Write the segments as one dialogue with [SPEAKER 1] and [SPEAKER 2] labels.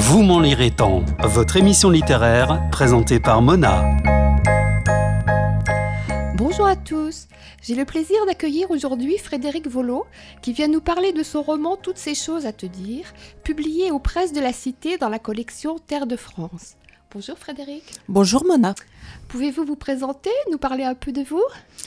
[SPEAKER 1] Vous m'en lirez tant, votre émission littéraire présentée par Mona.
[SPEAKER 2] Bonjour à tous, j'ai le plaisir d'accueillir aujourd'hui Frédéric Vollot qui vient nous parler de son roman Toutes ces choses à te dire, publié aux presses de la Cité dans la collection Terre de France. Bonjour Frédéric.
[SPEAKER 3] Bonjour Mona.
[SPEAKER 2] Pouvez-vous vous présenter, nous parler un peu de vous ?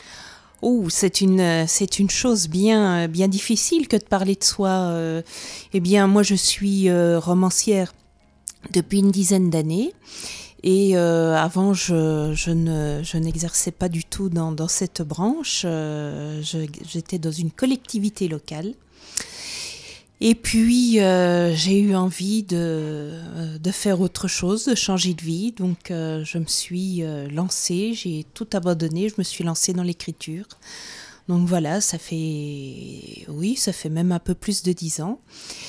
[SPEAKER 3] C'est une chose bien difficile que de parler de soi. Eh bien, moi, je suis romancière depuis une dizaine d'années. Et avant, je n'exerçais pas du tout dans cette branche. J'étais dans une collectivité locale. Et puis, j'ai eu envie de faire autre chose, de changer de vie. Donc, je me suis lancée, j'ai tout abandonné, je me suis lancée dans l'écriture. Donc voilà, ça fait même un peu plus de 10 ans.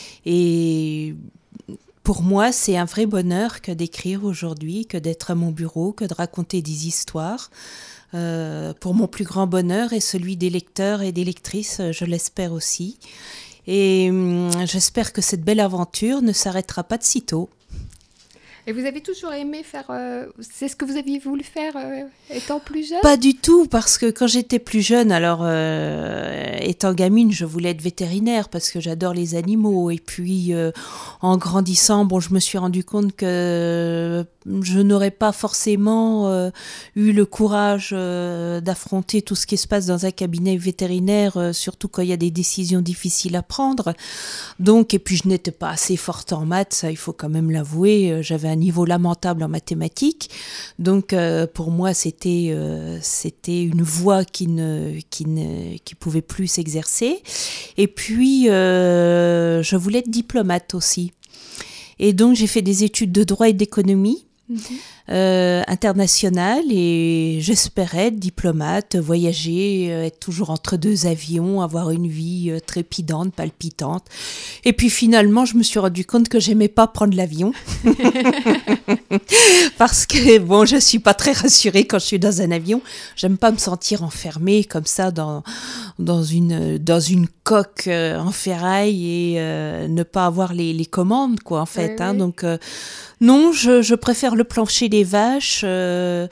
[SPEAKER 3] Et pour moi, c'est un vrai bonheur que d'écrire aujourd'hui, que d'être à mon bureau, que de raconter des histoires. Pour mon plus grand bonheur et celui des lecteurs et des lectrices, je l'espère aussi. Et j'espère que cette belle aventure ne s'arrêtera pas de sitôt.
[SPEAKER 2] Et vous avez toujours aimé faire... c'est ce que vous aviez voulu faire étant plus jeune ?
[SPEAKER 3] Pas du tout, parce que quand j'étais plus jeune, alors étant gamine, je voulais être vétérinaire parce que j'adore les animaux. Et puis en grandissant, je me suis rendu compte que je n'aurais pas forcément eu le courage d'affronter tout ce qui se passe dans un cabinet vétérinaire, surtout quand il y a des décisions difficiles à prendre. Donc, et puis je n'étais pas assez forte en maths, ça il faut quand même l'avouer. J'avais un niveau lamentable en mathématiques. Donc pour moi, c'était une voie qui pouvait plus s'exercer. Et puis je voulais être diplomate aussi. Et donc j'ai fait des études de droit et d'économie. Internationale, et j'espérais être diplomate, voyager, être toujours entre deux avions, avoir une vie trépidante, palpitante. Et puis finalement, je me suis rendu compte que j'aimais pas prendre l'avion. Parce que je suis pas très rassurée quand je suis dans un avion. J'aime pas me sentir enfermée comme ça dans une coque en ferraille et ne pas avoir les commandes, quoi, en fait. Oui. Donc non, je préfère le plancher des vaches, un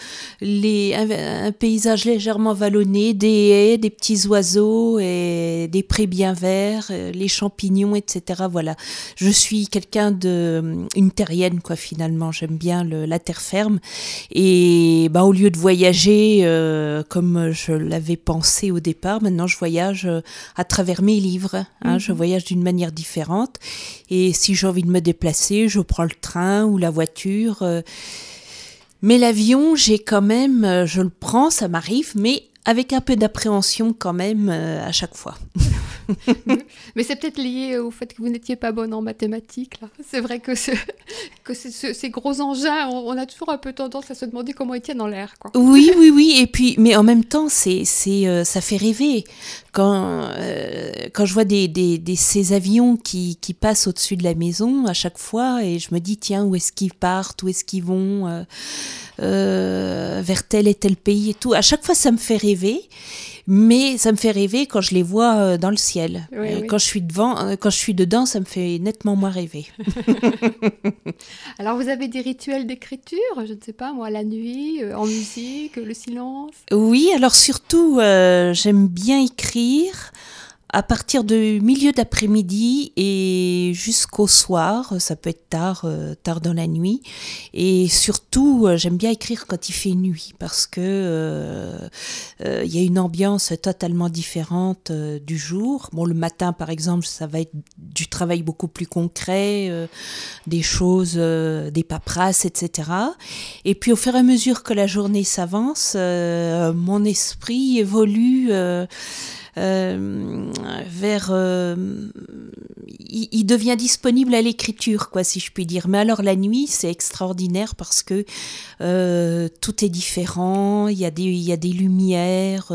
[SPEAKER 3] paysage légèrement vallonné, des haies, des petits oiseaux et des prés bien verts, les champignons, etc. Voilà, je suis une terrienne, quoi, finalement. J'aime bien la terre ferme. Et au lieu de voyager comme je l'avais pensé au départ, maintenant je voyage à travers mes livres. Je voyage d'une manière différente. Et si j'ai envie de me déplacer, je prends le train ou la voiture. Mais l'avion, je le prends, ça m'arrive, mais avec un peu d'appréhension quand même à chaque fois.
[SPEAKER 2] Mais c'est peut-être lié au fait que vous n'étiez pas bonne en mathématiques, là. C'est vrai que ces gros engins, on a toujours un peu tendance à se demander comment ils tiennent en l'air, quoi.
[SPEAKER 3] Oui. Et puis, mais en même temps, ça fait rêver. Quand je vois ces avions qui passent au-dessus de la maison à chaque fois, et je me dis, tiens, où est-ce qu'ils partent, où est-ce qu'ils vont vers tel et tel pays et tout. À chaque fois, ça me fait rêver. Mais ça me fait rêver quand je les vois dans le ciel. Oui. Quand je suis dedans, ça me fait nettement moins rêver.
[SPEAKER 2] Alors, vous avez des rituels d'écriture, je ne sais pas, moi, la nuit, en musique, le silence ?
[SPEAKER 3] Oui, alors surtout, j'aime bien écrire à partir du milieu d'après-midi et jusqu'au soir, ça peut être tard dans la nuit. Et surtout, j'aime bien écrire quand il fait nuit parce que il y a une ambiance totalement différente du jour. Le matin, par exemple, ça va être du travail beaucoup plus concret, des choses, des paperasses, etc. Et puis, au fur et à mesure que la journée s'avance, mon esprit évolue il devient disponible à l'écriture, quoi, si je puis dire. Mais alors la nuit, c'est extraordinaire parce que tout est différent. Il y a des lumières,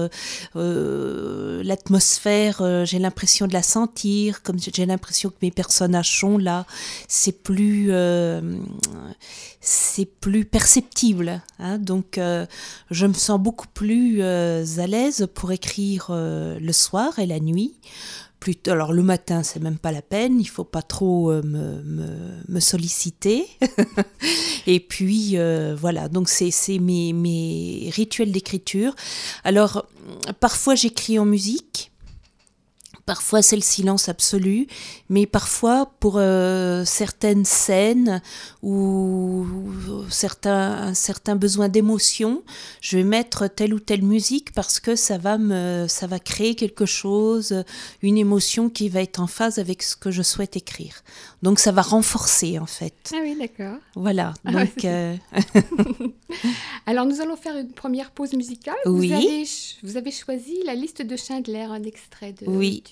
[SPEAKER 3] l'atmosphère. J'ai l'impression de la sentir, comme j'ai l'impression que mes personnages sont là. C'est plus c'est plus perceptible, hein, donc je me sens beaucoup plus à l'aise pour écrire le soir et la nuit. Alors le matin, c'est même pas la peine, il faut pas trop me solliciter. Et puis voilà, donc c'est mes rituels d'écriture. Alors parfois j'écris en musique. Parfois, c'est le silence absolu, mais parfois, pour certaines scènes ou certains besoins d'émotion, je vais mettre telle ou telle musique parce que ça va créer quelque chose, une émotion qui va être en phase avec ce que je souhaite écrire. Donc, ça va renforcer, en fait.
[SPEAKER 2] Ah oui, d'accord.
[SPEAKER 3] Voilà, donc...
[SPEAKER 2] Alors, nous allons faire une première pause musicale.
[SPEAKER 3] Oui.
[SPEAKER 2] Vous avez choisi la liste de Schindler, un extrait de...
[SPEAKER 3] Oui.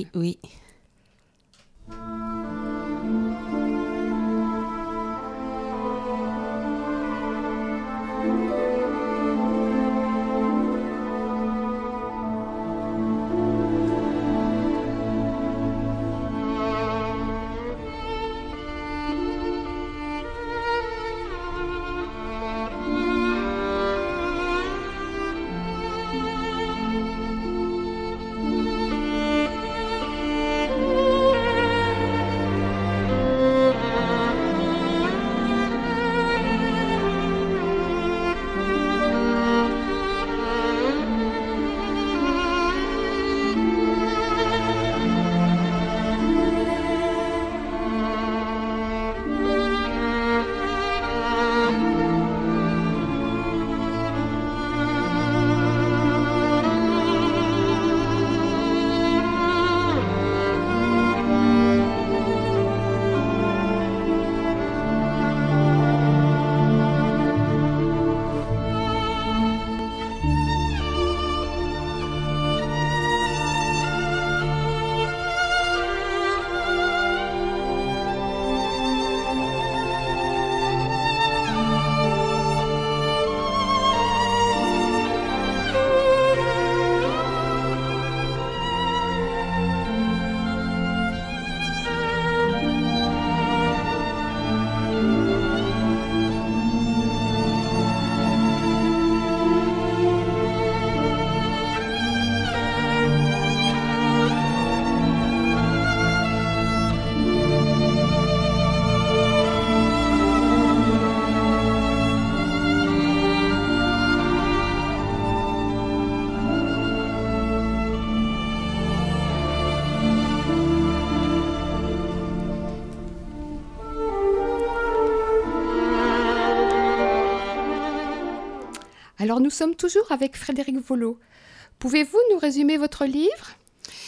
[SPEAKER 2] Alors, nous sommes toujours avec Frédéric Volo. Pouvez-vous nous résumer votre livre ?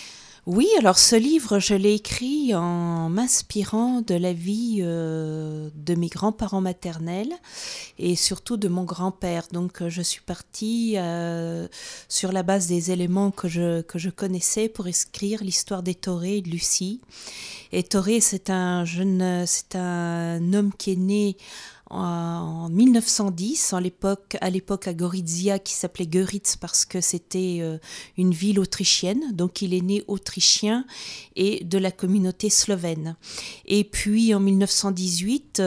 [SPEAKER 3] Oui, alors ce livre, je l'ai écrit en m'inspirant de la vie de mes grands-parents maternels et surtout de mon grand-père. Donc je suis partie sur la base des éléments que je connaissais pour écrire l'histoire d'Ettoré et de Lucie. Ettoré, c'est un homme qui est né en 1910, à l'époque à Gorizia, qui s'appelait Göritz parce que c'était une ville autrichienne. Donc il est né autrichien et de la communauté slovène. Et puis en 1918,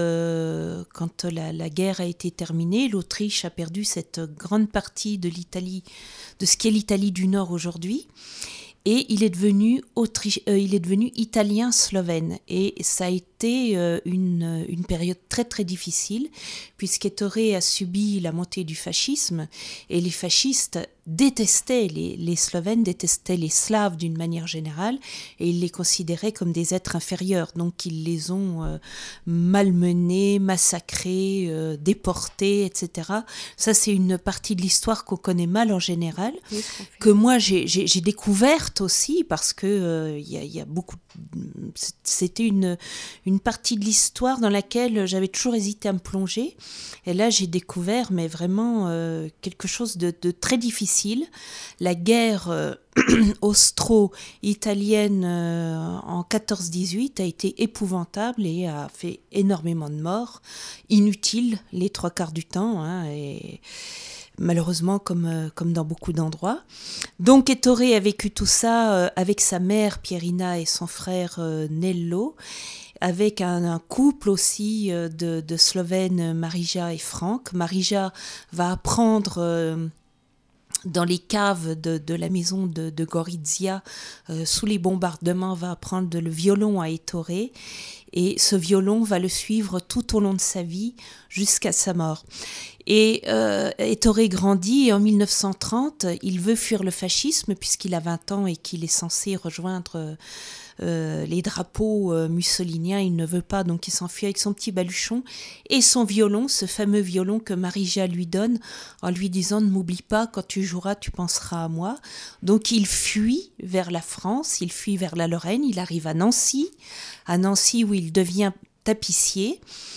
[SPEAKER 3] quand la guerre a été terminée, l'Autriche a perdu cette grande partie de l'Italie, de ce qu'est l'Italie du Nord aujourd'hui. Et il est devenu italien-slovène. Et ça a été une période très très difficile, puisqu'Ettoré a subi la montée du fascisme, et les fascistes détestaient les Slovènes, détestaient les Slaves d'une manière générale, et ils les considéraient comme des êtres inférieurs. Donc ils les ont malmenés, massacrés, déportés, etc. Ça, c'est une partie de l'histoire qu'on connaît mal en général, oui, que moi j'ai découverte aussi, parce que y a beaucoup... C'était une partie de l'histoire dans laquelle j'avais toujours hésité à me plonger. Et là, j'ai découvert, mais vraiment quelque chose de très difficile. La guerre austro-italienne en 14-18 a été épouvantable et a fait énormément de morts, inutiles les 3/4 du temps, hein, et malheureusement comme dans beaucoup d'endroits. Donc Ettoré a vécu tout ça avec sa mère Pierina et son frère Nello. avec un couple aussi de Slovènes, Marija et Frank. Marija va apprendre dans les caves de la maison de Gorizia, sous les bombardements, va apprendre le violon à Ettore. Et ce violon va le suivre tout au long de sa vie jusqu'à sa mort. Et Ettore grandit et en 1930, il veut fuir le fascisme puisqu'il a 20 ans et qu'il est censé rejoindre les drapeaux mussoliniens. Il ne veut pas, donc il s'enfuit avec son petit baluchon et son violon, ce fameux violon que Marija lui donne en lui disant « Ne m'oublie pas, quand tu joueras, tu penseras à moi ». Donc il fuit vers la France, il fuit vers la Lorraine, il arrive à Nancy où il devient tapissier.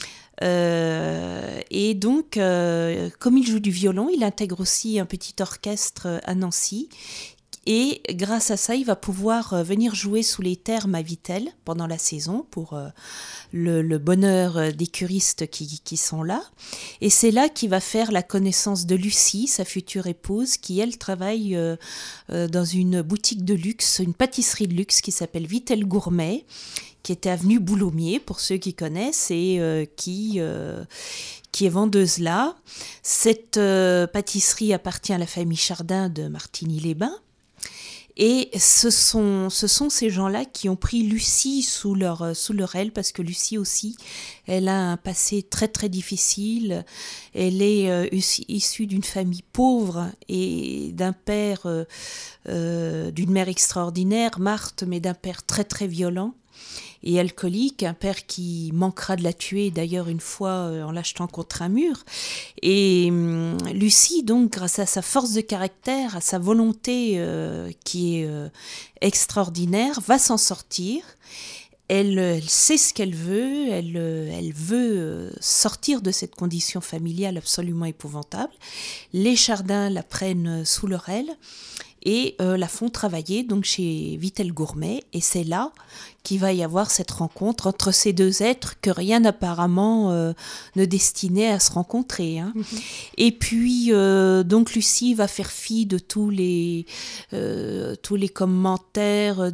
[SPEAKER 3] Et donc, comme il joue du violon, il intègre aussi un petit orchestre à Nancy. Et grâce à ça, il va pouvoir venir jouer sous les thermes à Vittel pendant la saison pour le bonheur des curistes qui sont là. Et c'est là qu'il va faire la connaissance de Lucie, sa future épouse, qui elle travaille dans une boutique de luxe, une pâtisserie de luxe qui s'appelle Vittel Gourmet, qui était avenue Boulommier, pour ceux qui connaissent, et qui est vendeuse là. Cette pâtisserie appartient à la famille Chardin de Martigny-les-Bains. Et ce sont ces gens-là qui ont pris Lucie sous leur aile, parce que Lucie aussi, elle a un passé très très difficile. Elle est issue d'une famille pauvre et d'un père, d'une mère extraordinaire, Marthe, mais d'un père très très violent et alcoolique, un père qui manquera de la tuer d'ailleurs une fois en l'achetant contre un mur. Et Lucie, donc, grâce à sa force de caractère, à sa volonté qui est extraordinaire, va s'en sortir. Elle sait ce qu'elle veut, elle veut sortir de cette condition familiale absolument épouvantable. Les Chardins la prennent sous leur aile et la font travailler donc chez Vittel Gourmet, et c'est là qu'il va y avoir cette rencontre entre ces deux êtres que rien apparemment ne destinait à se rencontrer. Hein. Mm-hmm. Et puis donc Lucie va faire fi de tous les commentaires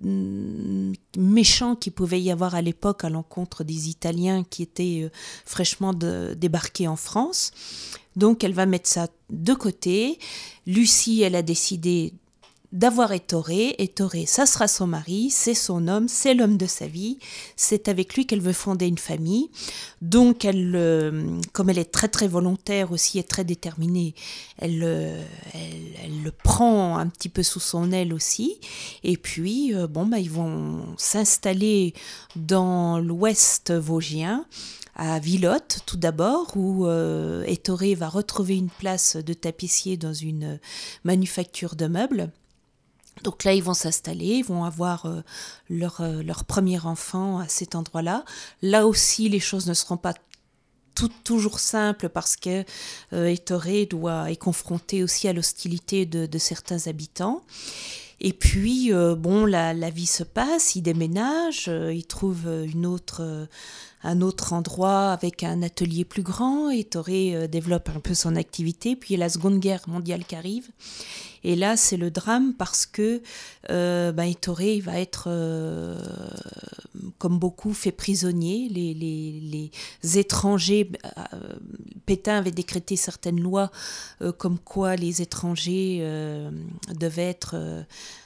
[SPEAKER 3] méchants qu'il pouvait y avoir à l'époque à l'encontre des Italiens qui étaient fraîchement débarqués en France. Donc elle va mettre ça de côté. Lucie, elle a décidé d'avoir Ettore. Ettore, ça sera son mari, c'est son homme, c'est l'homme de sa vie. C'est avec lui qu'elle veut fonder une famille. Donc elle, comme elle est très très volontaire aussi et très déterminée, elle le prend un petit peu sous son aile aussi. Et puis ils vont s'installer dans l'ouest vosgien, à Villotte tout d'abord, où Ettore va retrouver une place de tapissier dans une manufacture de meubles. Donc là, ils vont s'installer, ils vont avoir leur premier enfant à cet endroit-là. Là aussi, les choses ne seront pas toujours simples parce que Ettore est confronté aussi à l'hostilité de certains habitants. Et puis, la vie se passe, il déménage, il trouve un autre endroit avec un atelier plus grand. Ettore développe un peu son activité. Puis il y a la Seconde Guerre mondiale qui arrive. Et là, c'est le drame parce que Ettore il va être, comme beaucoup, fait prisonnier. Les étrangers, Pétain avait décrété certaines lois comme quoi les étrangers devaient être...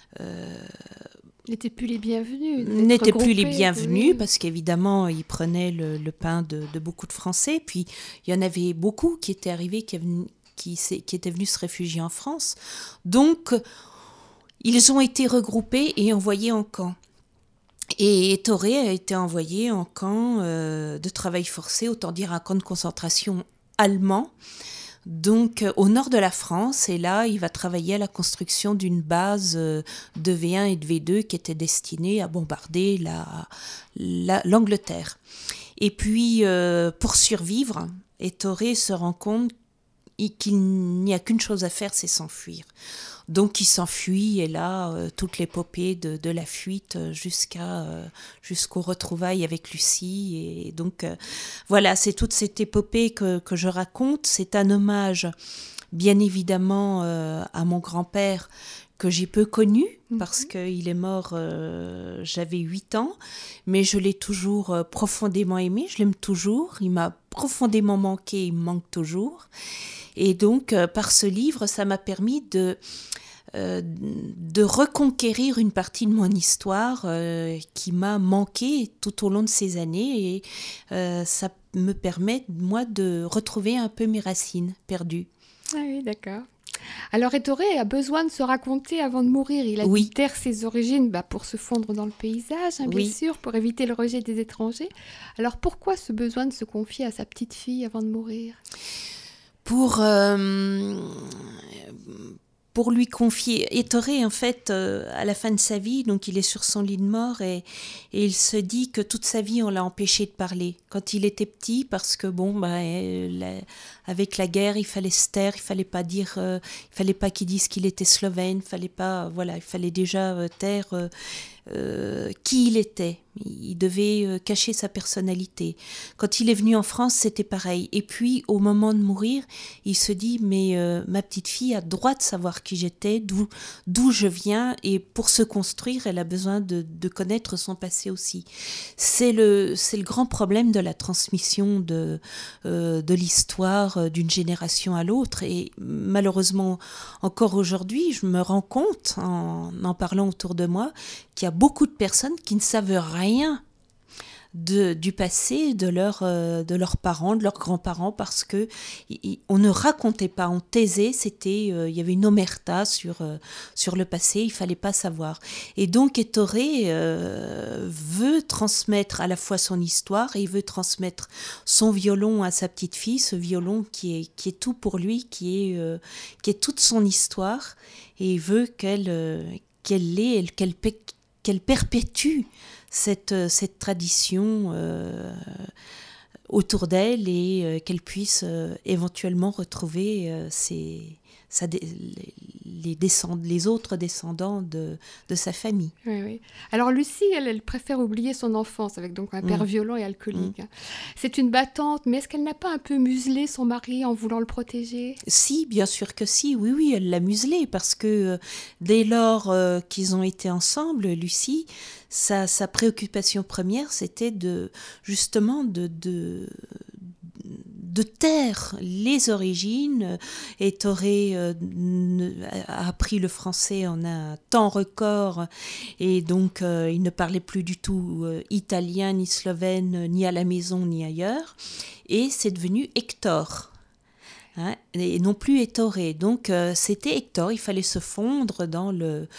[SPEAKER 2] n'étaient plus les bienvenus.
[SPEAKER 3] N'étaient plus les bienvenus, parce qu'évidemment, ils prenaient le pain de beaucoup de Français. Puis, il y en avait beaucoup qui étaient arrivés, qui étaient venus se réfugier en France. Donc, ils ont été regroupés et envoyés en camp. Et Ettore a été envoyé en camp de travail forcé, autant dire un camp de concentration allemand, donc au nord de la France. Et là, il va travailler à la construction d'une base de V1 et de V2 qui était destinée à bombarder l'Angleterre. Et puis, pour survivre, Ettore se rend compte qu'il n'y a qu'une chose à faire, c'est s'enfuir. Donc il s'enfuit, et là, toute l'épopée de la fuite jusqu'aux retrouvailles avec Lucie. Et donc, voilà, c'est toute cette épopée que je raconte. C'est un hommage, bien évidemment, à mon grand-père, que j'ai peu connu, parce qu'il est mort, j'avais 8 ans, mais je l'ai toujours profondément aimé, je l'aime toujours, il m'a profondément manqué, il me manque toujours. Et donc, par ce livre, ça m'a permis de reconquérir une partie de mon histoire qui m'a manqué tout au long de ces années, et ça me permet, moi, de retrouver un peu mes racines perdues.
[SPEAKER 2] Ah oui, d'accord. Alors Ettore a besoin de se raconter avant de mourir. Il a dû taire ses origines pour se fondre dans le paysage, bien sûr, pour éviter le rejet des étrangers. Alors pourquoi ce besoin de se confier à sa petite fille avant de mourir ?
[SPEAKER 3] Pour lui confier. Ettore, en fait, à la fin de sa vie, donc il est sur son lit de mort, et il se dit que toute sa vie, on l'a empêché de parler. Quand il était petit, parce que avec la guerre, il fallait se taire, il fallait pas dire, il fallait pas qu'il dise qu'il était slovène, il fallait déjà taire qui il était. Il devait cacher sa personnalité. Quand il est venu en France, c'était pareil. Et puis, au moment de mourir, il se dit, mais ma petite fille a droit de savoir qui j'étais, d'où je viens, et pour se construire, elle a besoin de connaître son passé aussi. C'est le grand problème de la transmission de l'histoire d'une génération à l'autre. Et malheureusement, encore aujourd'hui, je me rends compte, en parlant autour de moi, qu'il y a beaucoup de personnes qui ne savent rien du passé de leurs parents, de leurs grands-parents, parce que on ne racontait pas, on taisait, il y avait une omerta sur le passé, il fallait pas savoir. Et donc Ettore veut transmettre à la fois son histoire, et il veut transmettre son violon à sa petite fille, ce violon qui est tout pour lui, qui est toute son histoire, et il veut qu'elle perpétue cette tradition autour d'elle, et qu'elle puisse éventuellement retrouver les autres descendants de sa famille.
[SPEAKER 2] Oui. Alors Lucie, elle préfère oublier son enfance avec donc un père violent et alcoolique. C'est une battante, mais est-ce qu'elle n'a pas un peu muselé son mari en voulant le protéger ?
[SPEAKER 3] Si, bien sûr que si, oui, elle l'a muselé, parce que dès lors qu'ils ont été ensemble, Lucie, sa préoccupation première, c'était justement de taire les origines. Ettore a appris le français en un temps record, et donc il ne parlait plus du tout italien ni slovène, ni à la maison ni ailleurs, et c'est devenu Hector. Et non plus Ettore. Donc c'était Hector, il fallait se fondre dans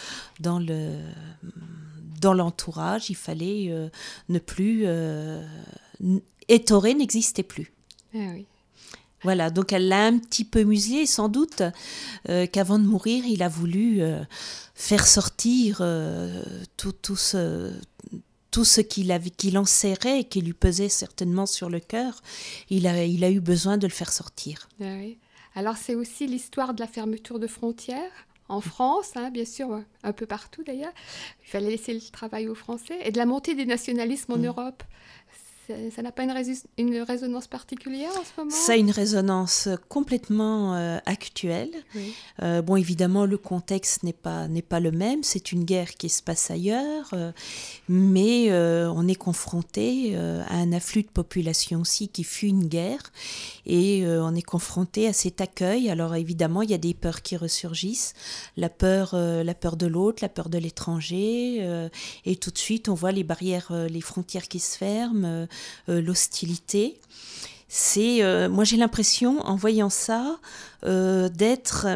[SPEAKER 3] l'entourage, il fallait ne plus... Ettore n'existait plus.
[SPEAKER 2] Ah oui.
[SPEAKER 3] Voilà, donc elle l'a un petit peu muselé, sans doute qu'avant de mourir, il a voulu faire sortir tout ce qu'il enserrait et qui lui pesait certainement sur le cœur. Il a eu besoin de le faire sortir.
[SPEAKER 2] Ah oui. Alors c'est aussi l'histoire de la fermeture de frontières en France, bien sûr, un peu partout d'ailleurs. Il fallait laisser le travail aux Français, et de la montée des nationalismes en Europe. Ça n'a pas une résonance particulière en ce moment ?
[SPEAKER 3] Ça a une résonance complètement actuelle.
[SPEAKER 2] Oui.
[SPEAKER 3] Bon, évidemment, le contexte n'est pas le même. C'est une guerre qui se passe ailleurs, mais on est confronté à un afflux de population aussi qui fuit une guerre, et on est confronté à cet accueil. Alors évidemment, il y a des peurs qui ressurgissent, la peur de l'autre, la peur de l'étranger, et tout de suite, on voit les barrières, les frontières qui se ferment. L'hostilité. Moi j'ai l'impression, en voyant ça, d'être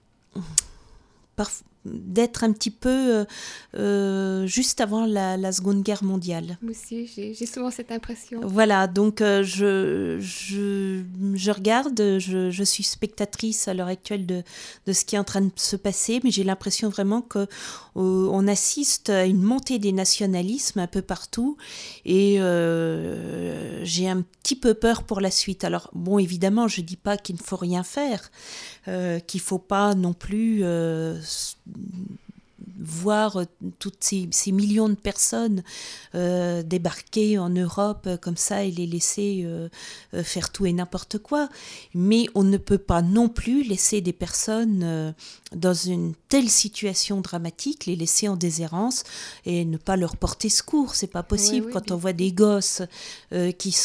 [SPEAKER 3] un petit peu juste avant la Seconde Guerre mondiale.
[SPEAKER 2] Moi aussi, j'ai souvent cette impression.
[SPEAKER 3] Voilà, donc je regarde, je suis spectatrice à l'heure actuelle de ce qui est en train de se passer, mais j'ai l'impression vraiment qu'on assiste à une montée des nationalismes un peu partout, et j'ai un petit peu peur pour la suite. Alors bon, évidemment, je ne dis pas qu'il ne faut rien faire, qu'il ne faut pas non plus voir toutes ces millions de personnes débarquer en Europe comme ça et les laisser faire tout et n'importe quoi. Mais on ne peut pas non plus laisser des personnes dans une telle situation dramatique, les laisser en déshérence et ne pas leur porter secours. C'est pas possible. Quand on voit des gosses qui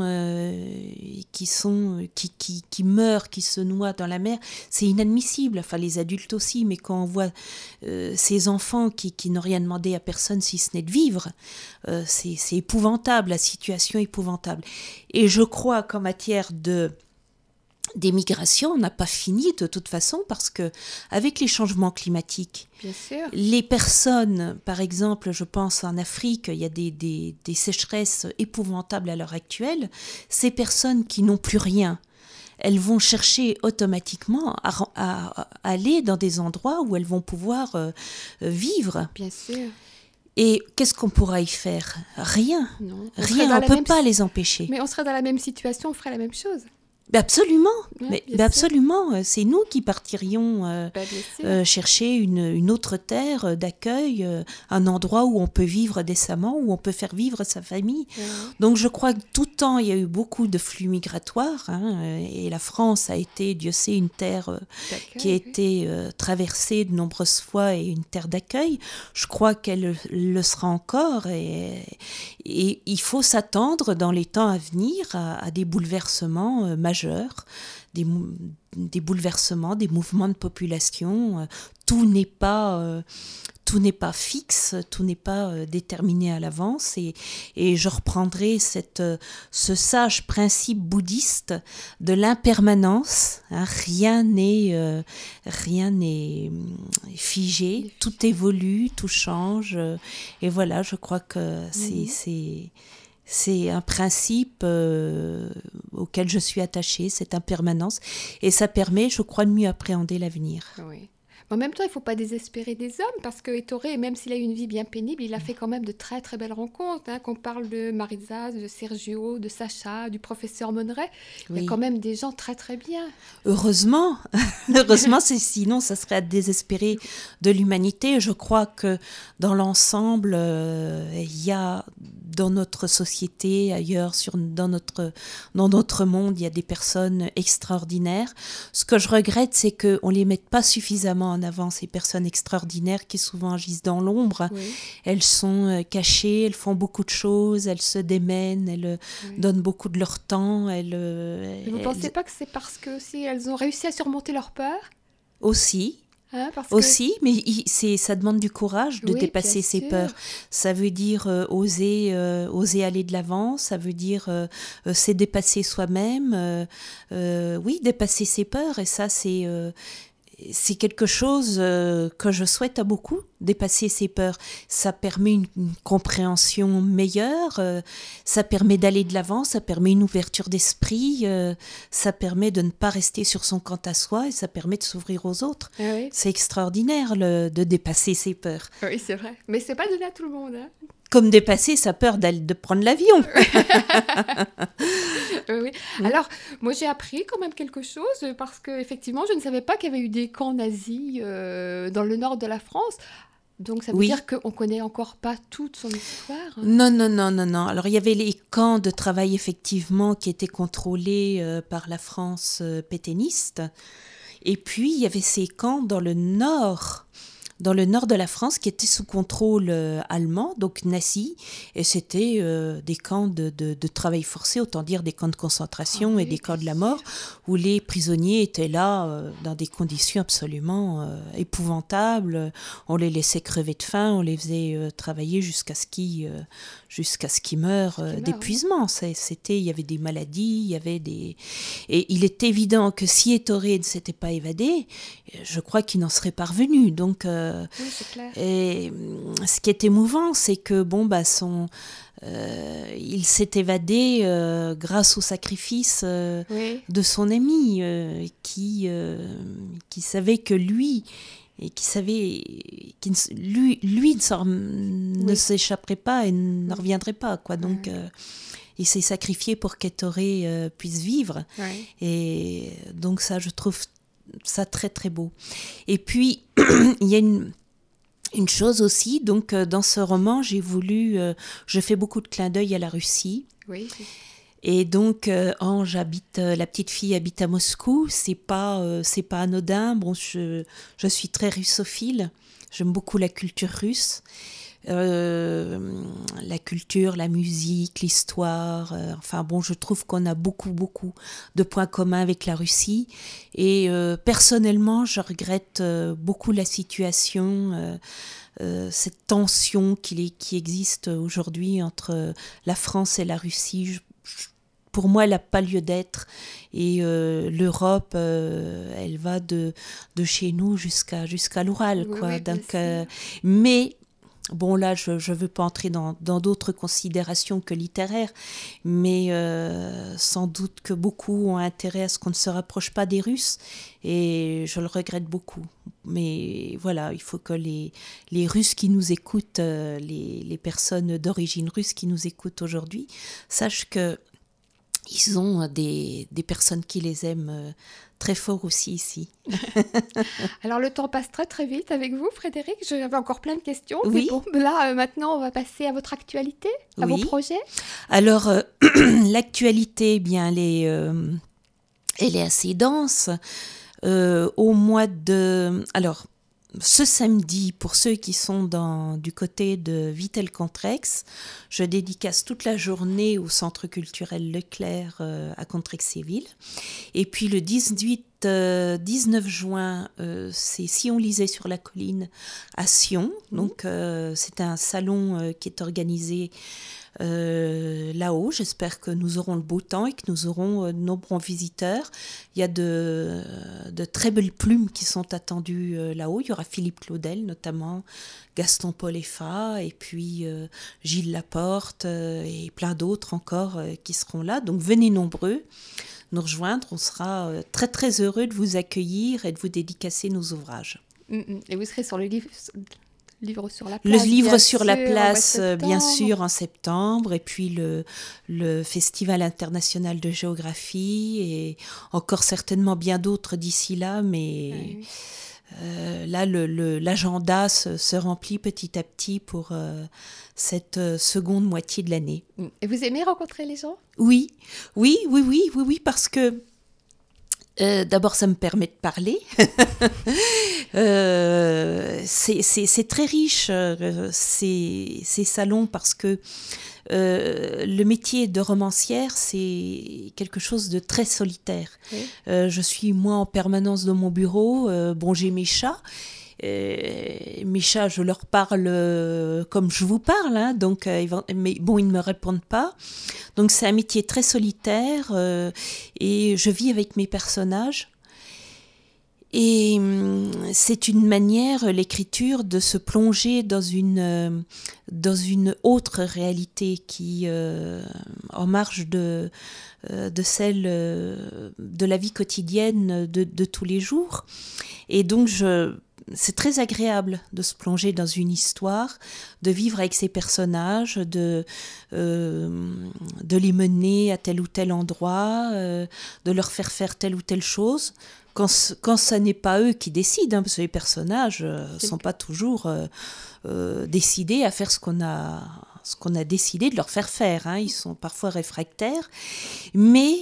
[SPEAKER 3] meurent, qui se noient dans la mer, c'est inadmissible. Enfin, les adultes aussi, mais quand on voit ces enfants qui n'ont rien demandé à personne si ce n'est de vivre, c'est épouvantable, la situation est épouvantable. Et je crois qu'en matière d'émigration, on n'a pas fini de toute façon parce que avec les changements climatiques,
[SPEAKER 2] bien sûr,
[SPEAKER 3] les personnes, par exemple, je pense en Afrique, il y a des sécheresses épouvantables à l'heure actuelle, ces personnes qui n'ont plus rien, elles vont chercher automatiquement à aller dans des endroits où elles vont pouvoir vivre.
[SPEAKER 2] Bien sûr.
[SPEAKER 3] Et qu'est-ce qu'on pourra y faire ? Rien.
[SPEAKER 2] Non,
[SPEAKER 3] Rien, on ne peut pas les empêcher.
[SPEAKER 2] Mais on serait dans la même situation, on ferait la même chose.
[SPEAKER 3] Absolument,
[SPEAKER 2] Ouais,
[SPEAKER 3] absolument. C'est nous qui partirions
[SPEAKER 2] bien
[SPEAKER 3] chercher une autre terre d'accueil, un endroit où on peut vivre décemment, où on peut faire vivre sa famille.
[SPEAKER 2] Ouais.
[SPEAKER 3] Donc je crois que tout le temps, il y a eu beaucoup de flux migratoires, et la France a été, Dieu sait, une terre qui a été traversée de nombreuses fois et une terre d'accueil. Je crois qu'elle le sera encore et il faut s'attendre dans les temps à venir à des bouleversements majeurs, des bouleversements, des mouvements de population. Tout n'est pas fixe, tout n'est pas déterminé à l'avance. Et je reprendrai ce sage principe bouddhiste de l'impermanence. Rien n'est figé, tout évolue, tout change. Et voilà, je crois que c'est un principe auquel je suis attachée, cette impermanence. Et ça permet, je crois, de mieux appréhender l'avenir.
[SPEAKER 2] Oui. En même temps, il ne faut pas désespérer des hommes, parce que Ettore, même s'il a eu une vie bien pénible, il a fait quand même de très très belles rencontres. Qu'on parle de Marisa, de Sergio, de Sacha, du professeur Monneret, il y a quand même des gens très très bien.
[SPEAKER 3] Heureusement, sinon ça serait à désespérer de l'humanité. Je crois que dans l'ensemble, il y a dans notre société, ailleurs, dans notre monde, il y a des personnes extraordinaires. Ce que je regrette, c'est qu'on ne les mette pas suffisamment en avant, ces personnes extraordinaires qui souvent agissent dans l'ombre. Oui. Elles sont cachées, elles font beaucoup de choses, elles se démènent, elles donnent beaucoup de leur temps. Vous
[SPEAKER 2] ne pensez pas que c'est parce que si elles ont réussi à surmonter leur peur ?
[SPEAKER 3] Aussi. Aussi, mais ça demande du courage de dépasser ses peurs. Ça veut dire oser aller de l'avant, ça veut dire c'est dépasser soi-même, dépasser ses peurs, et ça c'est quelque chose que je souhaite à beaucoup, dépasser ses peurs. Ça permet une compréhension meilleure, ça permet d'aller de l'avant, ça permet une ouverture d'esprit, ça permet de ne pas rester sur son quant à soi et ça permet de s'ouvrir aux autres. Ah oui. C'est extraordinaire de dépasser ses peurs.
[SPEAKER 2] Oui, c'est vrai. Mais c'est pas donné à tout le monde.
[SPEAKER 3] Comme dépasser sa peur de prendre l'avion.
[SPEAKER 2] Oui. Alors, moi, j'ai appris quand même quelque chose parce qu'effectivement, je ne savais pas qu'il y avait eu des camps nazis dans le nord de la France. Donc, ça veut dire qu'on ne connaît encore pas toute son histoire.
[SPEAKER 3] Non. Alors, il y avait les camps de travail, effectivement, qui étaient contrôlés par la France pétainiste. Et puis, il y avait ces camps dans le nord de la France qui étaient sous contrôle allemand, donc nazi, et c'était des camps de travail forcé, autant dire des camps de concentration et des camps de la mort, où les prisonniers étaient là dans des conditions absolument épouvantables. On les laissait crever de faim, on les faisait travailler jusqu'à ce qu'ils meurent d'épuisement. Il y avait des maladies, il y avait des... Et il est évident que si Ettore ne s'était pas évadé, je crois qu'il n'en serait pas revenu. Donc,
[SPEAKER 2] oui, c'est clair.
[SPEAKER 3] Et ce qui est émouvant, c'est que il s'est évadé grâce au sacrifice de son ami qui savait que lui et qui savait lui ne s'échapperait pas et ne reviendrait pas, quoi. Donc il s'est sacrifié pour qu'Ettore puisse vivre. Et donc ça, je trouve ça très très beau. Et puis il y a Une chose aussi, donc dans ce roman, je fais beaucoup de clins d'œil à la Russie.
[SPEAKER 2] Oui.
[SPEAKER 3] Et donc Ange la petite fille habite à Moscou, c'est pas anodin. Bon, je suis très russophile, j'aime beaucoup la culture russe. La culture, la musique, l'histoire, enfin bon, je trouve qu'on a beaucoup de points communs avec la Russie et personnellement je regrette beaucoup la situation, cette tension qui existe aujourd'hui entre la France et la Russie. Pour moi, elle n'a pas lieu d'être et l'Europe, elle va de chez nous jusqu'à l'Oural, quoi.
[SPEAKER 2] Oui,
[SPEAKER 3] donc, mais bon, là, je ne veux pas entrer dans d'autres considérations que littéraires, mais sans doute que beaucoup ont intérêt à ce qu'on ne se rapproche pas des Russes, et je le regrette beaucoup. Mais voilà, il faut que les Russes qui nous écoutent, les personnes d'origine russe qui nous écoutent aujourd'hui, sachent que ils ont des personnes qui les aiment très fort aussi ici.
[SPEAKER 2] Alors le temps passe très très vite avec vous, Frédéric. J'avais encore plein de questions.
[SPEAKER 3] Oui.
[SPEAKER 2] Bon, là, maintenant, on va passer à votre actualité, à vos projets.
[SPEAKER 3] Alors, l'actualité, eh bien, elle est assez dense. Au mois de... Alors, ce samedi, pour ceux qui sont du côté de Vittel-Contrex, je dédicace toute la journée au Centre culturel Leclerc à Contrex-et-Ville. Et puis le 19 juin, c'est Si on lisait sur la colline à Sion. Donc c'est un salon qui est organisé là-haut. J'espère que nous aurons le beau temps et que nous aurons de nombreux visiteurs. Il y a de très belles plumes qui sont attendues là-haut. Il y aura Philippe Claudel notamment, Gaston Paul-Effa et puis Gilles Laporte et plein d'autres encore qui seront là. Donc venez nombreux nous rejoindre. On sera très très heureux de vous accueillir et de vous dédicacer nos ouvrages.
[SPEAKER 2] Et vous serez sur le livre sur la place.
[SPEAKER 3] Le livre sur la place, bien sûr, en septembre. Et puis le Festival international de géographie. Et encore certainement bien d'autres d'ici là. Mais là, l'agenda se remplit petit à petit pour cette seconde moitié de l'année.
[SPEAKER 2] Et vous aimez rencontrer les gens ?
[SPEAKER 3] Oui, parce que d'abord, ça me permet de parler. C'est très riche, ces salons, parce que le métier de romancière, c'est quelque chose de très solitaire. Oui. Je suis, moi, en permanence dans mon bureau. Bon, j'ai mes chats. Mes chats, je leur parle comme je vous parle, hein, donc, mais bon, ils ne me répondent pas. Donc c'est un métier très solitaire et je vis avec mes personnages. Et c'est une manière, l'écriture, de se plonger dans une autre réalité qui, en marge de celle de la vie quotidienne de tous les jours. Et donc c'est très agréable de se plonger dans une histoire, de vivre avec ces personnages, de les mener à tel ou tel endroit, de leur faire telle ou telle chose. Quand ça n'est pas eux qui décident, parce que les personnages ne sont pas toujours décidés à faire ce qu'on a décidé de leur faire faire. Hein. Ils sont parfois réfractaires, mais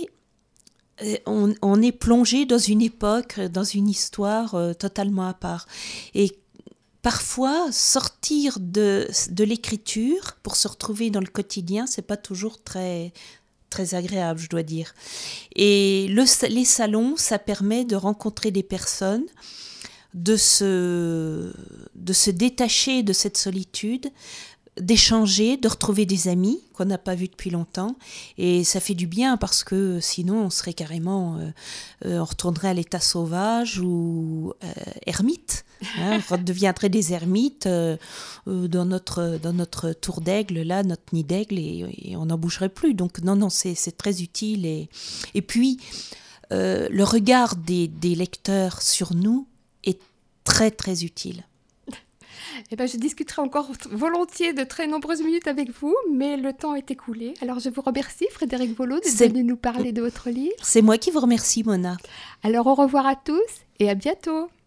[SPEAKER 3] on est plongé dans une époque, dans une histoire totalement à part. Et parfois, sortir de l'écriture pour se retrouver dans le quotidien, c'est pas toujours très, très agréable, je dois dire. Et les salons, ça permet de rencontrer des personnes, de se détacher de cette solitude, d'échanger, de retrouver des amis qu'on n'a pas vus depuis longtemps, et ça fait du bien parce que sinon on serait carrément on retournerait à l'état sauvage ou ermite, hein, on deviendrait des ermites dans notre tour d'aigle, là, notre nid d'aigle, et on n'en bougerait plus. Donc non, c'est très utile, et puis le regard des lecteurs sur nous est très très utile.
[SPEAKER 2] Eh ben, je discuterai encore volontiers de très nombreuses minutes avec vous, mais le temps est écoulé. Alors je vous remercie, Frédéric Vollot, d'être venu nous parler de votre livre.
[SPEAKER 3] C'est moi qui vous remercie, Mona.
[SPEAKER 2] Alors au revoir à tous et à bientôt.